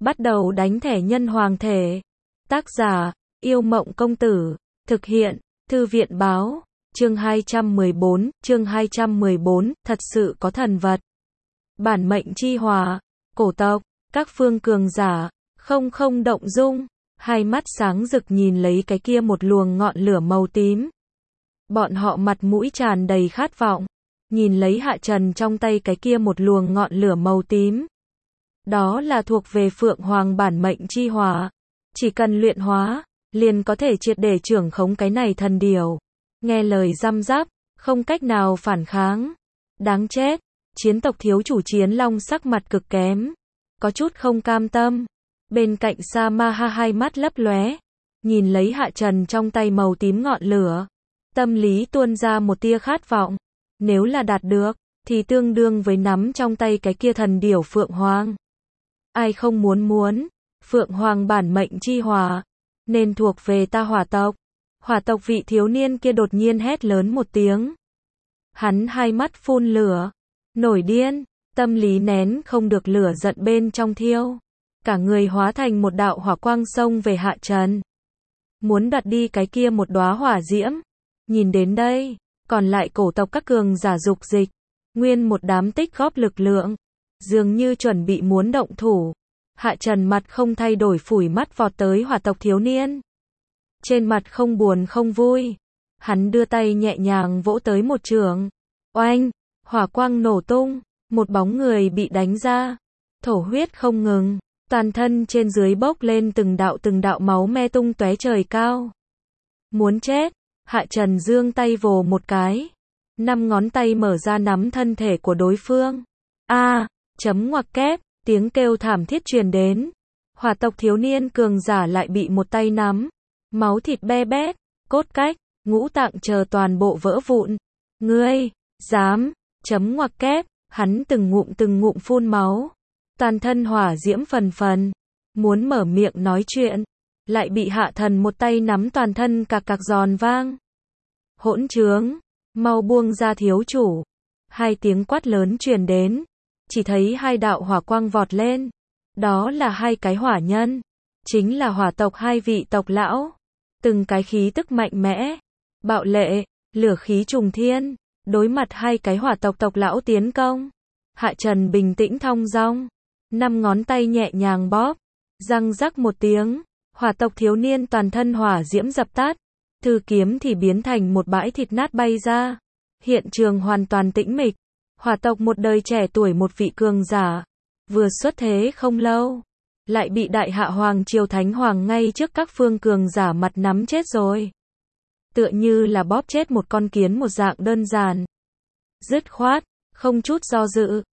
Bắt đầu đánh thẻ nhân hoàng thể. Tác giả, Yêu Mộng Công Tử. Thực hiện, Thư viện Báo. Chương 214, thật sự có thần vật. Bản mệnh chi hỏa, cổ tộc, các phương cường giả, không động dung, hai mắt sáng rực nhìn lấy cái kia một luồng ngọn lửa màu tím. Bọn họ mặt mũi tràn đầy khát vọng, nhìn lấy Hạ Trần trong tay cái kia một luồng ngọn lửa màu tím. Đó là thuộc về Phượng Hoàng bản mệnh chi hỏa, chỉ cần luyện hóa, liền có thể triệt để trưởng khống cái này thần điểu. Nghe lời răm rắp, không cách nào phản kháng. Đáng chết, chiến tộc thiếu chủ Chiến Long sắc mặt cực kém, có chút không cam tâm. Bên cạnh Samaha hai mắt lấp lóe, nhìn lấy Hạ Trần trong tay màu tím ngọn lửa, tâm lý tuôn ra một tia khát vọng. Nếu là đạt được, thì tương đương với nắm trong tay cái kia thần điểu Phượng Hoàng. Ai không muốn, Phượng Hoàng bản mệnh chi hỏa, nên thuộc về ta hỏa tộc. Hỏa tộc vị thiếu niên kia đột nhiên hét lớn một tiếng. Hắn hai mắt phun lửa, nổi điên, tâm lý nén không được lửa giận bên trong thiêu. Cả người hóa thành một đạo hỏa quang xông về Hạ Trần. Muốn đoạt đi cái kia một đóa hỏa diễm. Nhìn đến đây, còn lại cổ tộc các cường giả dục dịch, nguyên một đám tích góp lực lượng, dường như chuẩn bị muốn động thủ. Hạ Trần mặt không thay đổi phủi mắt vọt tới hỏa tộc thiếu niên. Trên mặt không buồn không vui, hắn đưa tay nhẹ nhàng vỗ tới một chưởng. Oanh, hỏa quang nổ tung, một bóng người bị đánh ra, thổ huyết không ngừng, toàn thân trên dưới bốc lên từng đạo máu me tung tóe trời cao. Muốn chết, Hạ Trần giương tay vồ một cái, 5 ngón tay mở ra nắm thân thể của đối phương. Chấm ngoặc kép, tiếng kêu thảm thiết truyền đến. Hỏa tộc thiếu niên cường giả lại bị một tay nắm, máu thịt be bét, cốt cách, ngũ tạng chờ toàn bộ vỡ vụn. Ngươi, dám, chấm ngoặc kép, hắn từng ngụm phun máu, toàn thân hỏa diễm phần phần, muốn mở miệng nói chuyện, lại bị Hạ Thần một tay nắm toàn thân cạc giòn vang. Hỗn trướng, mau buông ra thiếu chủ. Hai tiếng quát lớn truyền đến, chỉ thấy hai đạo hỏa quang vọt lên, đó là hai cái hỏa nhân, chính là hỏa tộc hai vị tộc lão, từng cái khí tức mạnh mẽ, bạo lệ, lửa khí trùng thiên, đối mặt hai cái hỏa tộc tộc lão tiến công. Hạ Trần bình tĩnh thong dong, 5 ngón tay nhẹ nhàng bóp, răng rắc một tiếng, hỏa tộc thiếu niên toàn thân hỏa diễm dập tắt, thư kiếm thì biến thành một bãi thịt nát bay ra. Hiện trường hoàn toàn tĩnh mịch. Hỏa tộc một đời trẻ tuổi một vị cường giả, vừa xuất thế không lâu, lại bị Đại Hạ Hoàng Triều Thánh Hoàng ngay trước các phương cường giả mặt nắm chết rồi. Tựa như là bóp chết một con kiến một dạng đơn giản. Dứt khoát, không chút do dự.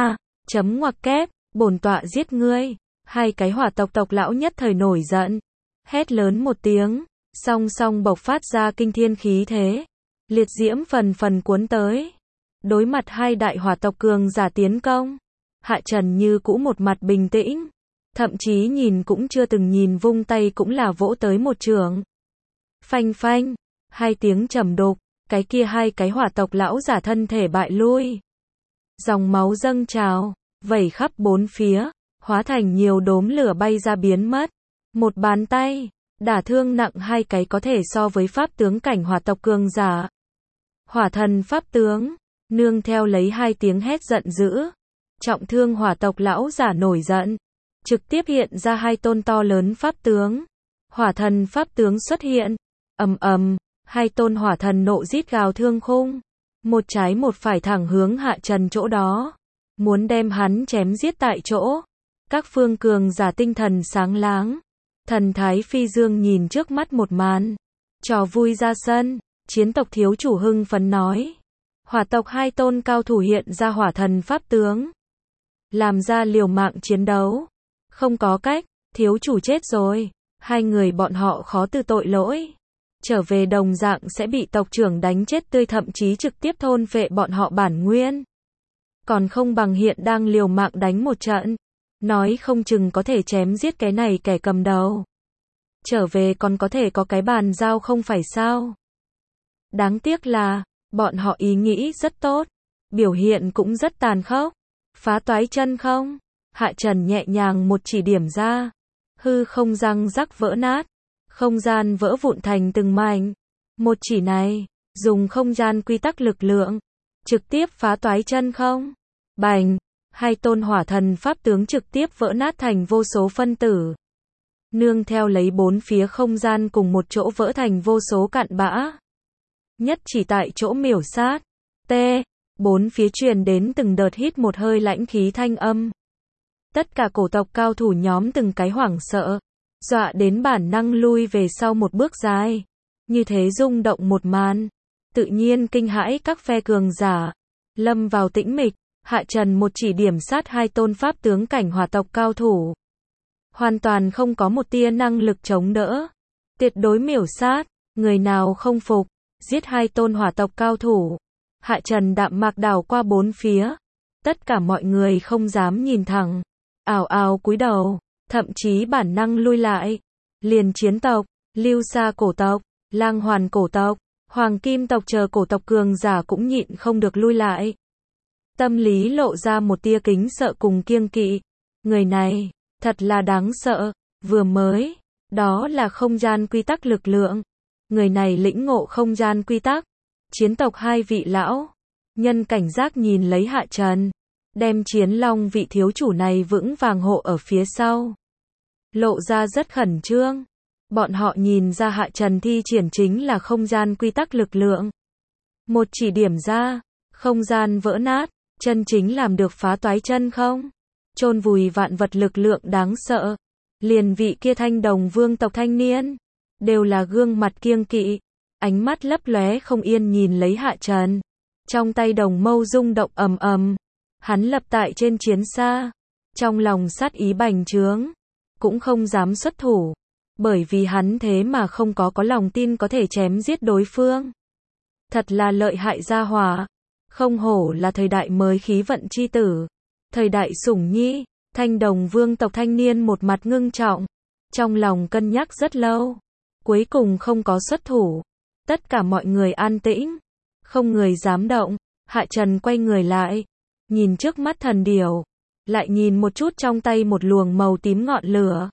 Chấm ngoặc kép, bổn tọa giết ngươi. Hai cái hỏa tộc tộc lão nhất thời nổi giận, hét lớn một tiếng, song song bộc phát ra kinh thiên khí thế, liệt diễm phần cuốn tới. Đối mặt hai đại hỏa tộc cường giả tiến công, Hạ Trần như cũ một mặt bình tĩnh, thậm chí nhìn cũng chưa từng nhìn, vung tay cũng là vỗ tới một chưởng. Phanh phanh, hai tiếng trầm đục, cái kia hai cái hỏa tộc lão giả thân thể bại lui. Dòng máu dâng trào, vẩy khắp bốn phía, hóa thành nhiều đốm lửa bay ra biến mất. Một bàn tay, đả thương nặng hai cái có thể so với pháp tướng cảnh hỏa tộc cường giả. Hỏa thần pháp tướng, nương theo lấy hai tiếng hét giận dữ, trọng thương hỏa tộc lão giả nổi giận, trực tiếp hiện ra hai tôn to lớn pháp tướng. Hỏa thần pháp tướng xuất hiện, ầm, hai tôn hỏa thần nộ rít gào thương khung, một trái một phải thẳng hướng Hạ Trần chỗ đó, muốn đem hắn chém giết tại chỗ. Các phương cường giả tinh thần sáng láng, thần thái phi dương nhìn trước mắt một màn. Trò vui ra sân, chiến tộc thiếu chủ hưng phấn nói. Hỏa tộc hai tôn cao thủ hiện ra hỏa thần pháp tướng, làm ra liều mạng chiến đấu. Không có cách, thiếu chủ chết rồi, hai người bọn họ khó từ tội lỗi. Trở về đồng dạng sẽ bị tộc trưởng đánh chết tươi, thậm chí trực tiếp thôn phệ bọn họ bản nguyên. Còn không bằng hiện đang liều mạng đánh một trận, nói không chừng có thể chém giết cái này kẻ cầm đầu. Trở về còn có thể có cái bàn giao không phải sao? Đáng tiếc là, bọn họ ý nghĩ rất tốt, biểu hiện cũng rất tàn khốc. Phá toái chân không? Hạ Trần nhẹ nhàng một chỉ điểm ra, hư không răng rắc vỡ nát, không gian vỡ vụn thành từng mảnh. Một chỉ này, dùng không gian quy tắc lực lượng, trực tiếp phá toái chân không. Bành, hai tôn hỏa thần pháp tướng trực tiếp vỡ nát thành vô số phân tử. Nương theo lấy bốn phía không gian cùng một chỗ vỡ thành vô số cặn bã. Nhất chỉ tại chỗ miểu sát. T. Bốn phía truyền đến từng đợt hít một hơi lãnh khí thanh âm. Tất cả cổ tộc cao thủ nhóm từng cái hoảng sợ, dọa đến bản năng lui về sau một bước dài. Như thế rung động một màn, tự nhiên kinh hãi các phe cường giả. Lâm vào tĩnh mịch, Hạ Trần một chỉ điểm sát hai tôn pháp tướng cảnh hỏa tộc cao thủ. Hoàn toàn không có một tia năng lực chống đỡ. Tuyệt đối miểu sát, người nào không phục, giết hai tôn hỏa tộc cao thủ. Hạ Trần đạm mạc đảo qua bốn phía. Tất cả mọi người không dám nhìn thẳng. Ào ào cúi đầu, thậm chí bản năng lui lại. Liền chiến tộc, Lưu Sa cổ tộc, Lang Hoàn cổ tộc, Hoàng Kim tộc chờ cổ tộc cường giả cũng nhịn không được lui lại. Tâm lý lộ ra một tia kính sợ cùng kiêng kỵ. Người này, thật là đáng sợ, vừa mới, đó là không gian quy tắc lực lượng. Người này lĩnh ngộ không gian quy tắc. Chiến tộc hai vị lão nhân cảnh giác nhìn lấy Hạ Trần, đem Chiến Long vị thiếu chủ này vững vàng hộ ở phía sau. Lộ ra rất khẩn trương. Bọn họ nhìn ra Hạ Trần thi triển chính là không gian quy tắc lực lượng. Một chỉ điểm ra, không gian vỡ nát, chân chính làm được phá toái chân không. Chôn vùi vạn vật lực lượng đáng sợ. Liền vị kia Thanh Đồng vương tộc thanh niên, đều là gương mặt kiêng kỵ, ánh mắt lấp lóe không yên nhìn lấy Hạ Trần. Trong tay đồng mâu rung động ầm ầm. Hắn lập tại trên chiến xa, trong lòng sát ý bành trướng, cũng không dám xuất thủ, bởi vì hắn thế mà không có lòng tin có thể chém giết đối phương. Thật là lợi hại gia hỏa, không hổ là thời đại mới khí vận chi tử, thời đại sủng nhi. Thanh Đồng vương tộc thanh niên một mặt ngưng trọng, trong lòng cân nhắc rất lâu, cuối cùng không có xuất thủ. Tất cả mọi người an tĩnh, không người dám động. Hạ Trần quay người lại, nhìn trước mắt thần điểu, lại nhìn một chút trong tay một luồng màu tím ngọn lửa.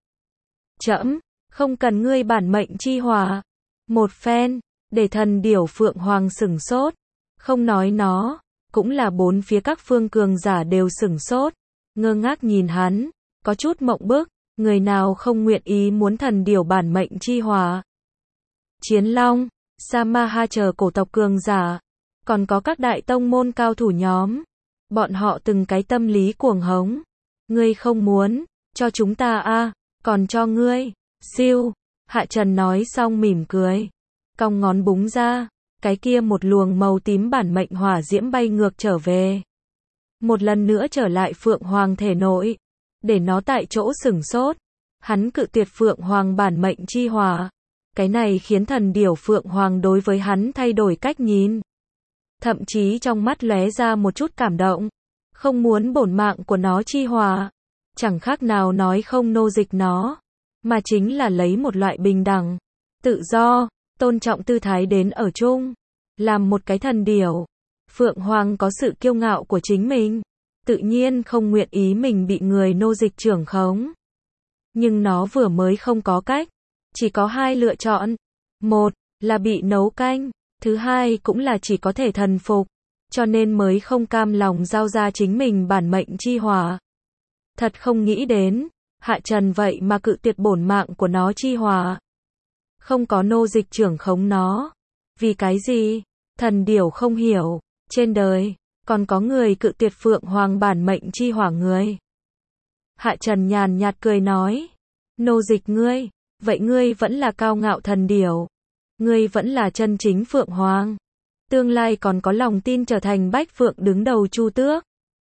Trẫm, không cần ngươi bản mệnh chi hỏa. Một phen, để thần điểu Phượng Hoàng sửng sốt. Không nói nó, cũng là bốn phía các phương cường giả đều sửng sốt, ngơ ngác nhìn hắn, có chút mộng bức, người nào không nguyện ý muốn thần điểu bản mệnh chi hỏa. Chiến Long, Samaha chờ cổ tộc cường giả, còn có các đại tông môn cao thủ nhóm. Bọn họ từng cái tâm lý cuồng hống. Ngươi không muốn, cho chúng ta a, còn cho ngươi. Siêu, Hạ Trần nói xong mỉm cười, cong ngón búng ra, cái kia một luồng màu tím bản mệnh hỏa diễm bay ngược trở về. Một lần nữa trở lại Phượng Hoàng thể nội, để nó tại chỗ sửng sốt. Hắn cự tuyệt Phượng Hoàng bản mệnh chi hỏa. Cái này khiến thần điểu Phượng Hoàng đối với hắn thay đổi cách nhìn. Thậm chí trong mắt lóe ra một chút cảm động. Không muốn bổn mạng của nó chi hỏa. Chẳng khác nào nói không nô dịch nó, mà chính là lấy một loại bình đẳng, tự do, tôn trọng tư thái đến ở chung. Làm một cái thần điểu, Phượng Hoàng có sự kiêu ngạo của chính mình, tự nhiên không nguyện ý mình bị người nô dịch trưởng khống. Nhưng nó vừa mới không có cách, chỉ có hai lựa chọn. Một là bị nấu canh, thứ hai cũng là chỉ có thể thần phục, cho nên mới không cam lòng giao ra chính mình bản mệnh chi hỏa. Thật không nghĩ đến, Hạ Trần vậy mà cự tuyệt bổn mạng của nó chi hỏa. Không có nô dịch trưởng khống nó. Vì cái gì? Thần điểu không hiểu, trên đời còn có người cự tuyệt Phượng Hoàng bản mệnh chi hỏa người. Hạ Trần nhàn nhạt cười nói, nô dịch ngươi, vậy ngươi vẫn là cao ngạo thần điểu. Ngươi vẫn là chân chính Phượng Hoàng. Tương lai còn có lòng tin trở thành Bách Phượng đứng đầu Chu Tước.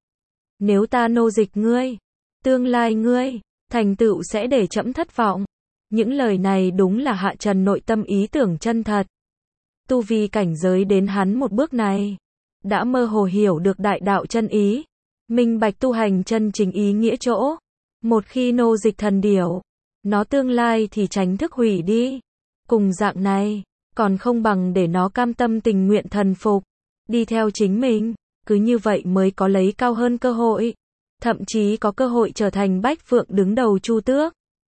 Nếu ta nô dịch ngươi, tương lai ngươi thành tựu sẽ để trẫm thất vọng. Những lời này đúng là Hạ Trần nội tâm ý tưởng chân thật. Tu vi cảnh giới đến hắn một bước này, đã mơ hồ hiểu được đại đạo chân ý, minh bạch tu hành chân chính ý nghĩa chỗ. Một khi nô dịch thần điểu, nó tương lai thì tránh thức hủy đi. Cùng dạng này, còn không bằng để nó cam tâm tình nguyện thần phục, đi theo chính mình, cứ như vậy mới có lấy cao hơn cơ hội. thậm chí có cơ hội trở thành Bách Phượng đứng đầu Chu Tước.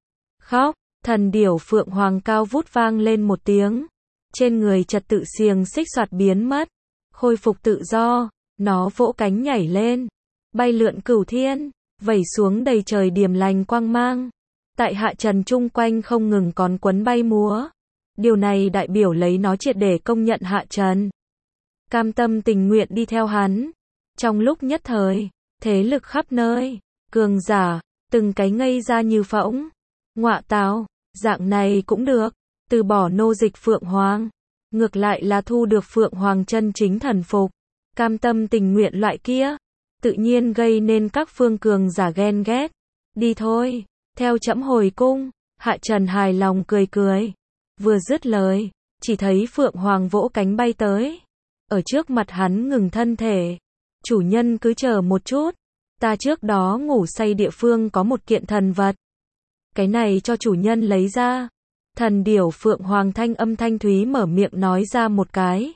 Khóc, thần điểu Phượng Hoàng cao vút vang lên một tiếng. Trên người trật tự xiềng xích xoạt biến mất, khôi phục tự do, nó vỗ cánh nhảy lên, bay lượn cửu thiên, vẩy xuống đầy trời điềm lành quang mang. Tại hạ trần chung quanh không ngừng còn quấn bay múa. Điều này đại biểu lấy nó triệt để công nhận hạ trần. Cam tâm tình nguyện đi theo hắn. Trong lúc nhất thời, thế lực khắp nơi, cường giả, từng cái ngây ra như phỗng. Ngọa tào, dạng này cũng được, từ bỏ nô dịch Phượng Hoàng. Ngược lại là thu được Phượng Hoàng chân chính thần phục. Cam tâm tình nguyện loại kia, tự nhiên gây nên các phương cường giả ghen ghét. Đi thôi, theo trẫm hồi cung. Hạ Trần hài lòng cười cười. Vừa dứt lời, chỉ thấy Phượng Hoàng vỗ cánh bay tới. Ở trước mặt hắn ngừng thân thể. Chủ nhân cứ chờ một chút. Ta trước đó ngủ say địa phương có một kiện thần vật. Cái này cho chủ nhân lấy ra. Thần điểu Phượng Hoàng thanh âm thanh thúy mở miệng nói ra một cái.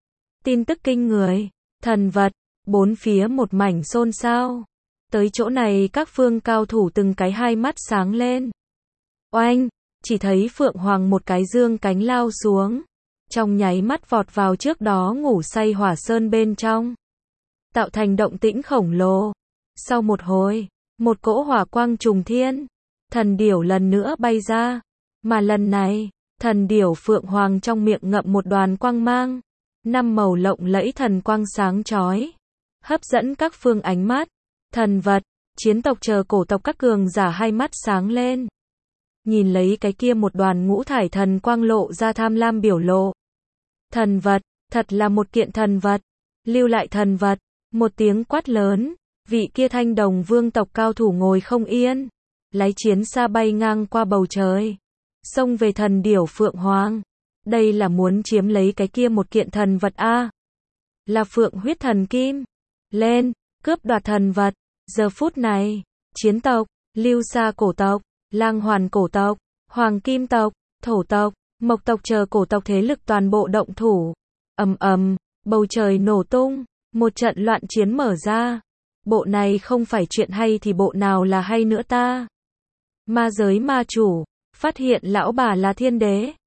Tin tức kinh người. Thần vật. Bốn phía một mảnh xôn xao. Tới chỗ này các phương cao thủ từng cái hai mắt sáng lên. Oanh, chỉ thấy Phượng Hoàng một cái dương cánh lao xuống. Trong nháy mắt vọt vào trước đó ngủ say hỏa sơn bên trong. Tạo thành động tĩnh khổng lồ. Sau một hồi, một cỗ hỏa quang trùng thiên. Thần điểu lần nữa bay ra. Mà lần này, thần điểu Phượng Hoàng trong miệng ngậm một đoàn quang mang. 5 màu lộng lẫy thần quang sáng chói. Hấp dẫn các phương ánh mắt. Thần vật, chiến tộc chờ cổ tộc các cường giả hai mắt sáng lên. Nhìn lấy cái kia một đoàn ngũ thải thần quang lộ ra tham lam biểu lộ. Thần vật, thật là một kiện thần vật. Lưu lại thần vật, một tiếng quát lớn. Vị kia Thanh Đồng vương tộc cao thủ ngồi không yên. Lái chiến xa bay ngang qua bầu trời. Xông về thần điểu Phượng Hoàng. Đây là muốn chiếm lấy cái kia một kiện thần vật a. Là Phượng huyết thần kim. Lên, cướp đoạt thần vật. Giờ phút này, chiến tộc, Lưu Sa cổ tộc, Lang Hoàn cổ tộc, Hoàng Kim tộc, Thổ tộc, Mộc tộc chờ cổ tộc thế lực toàn bộ động thủ. Ầm ầm, bầu trời nổ tung, một trận loạn chiến mở ra. Bộ này không phải chuyện hay thì bộ nào là hay nữa ta? Ma giới ma chủ, phát hiện lão bà là thiên đế.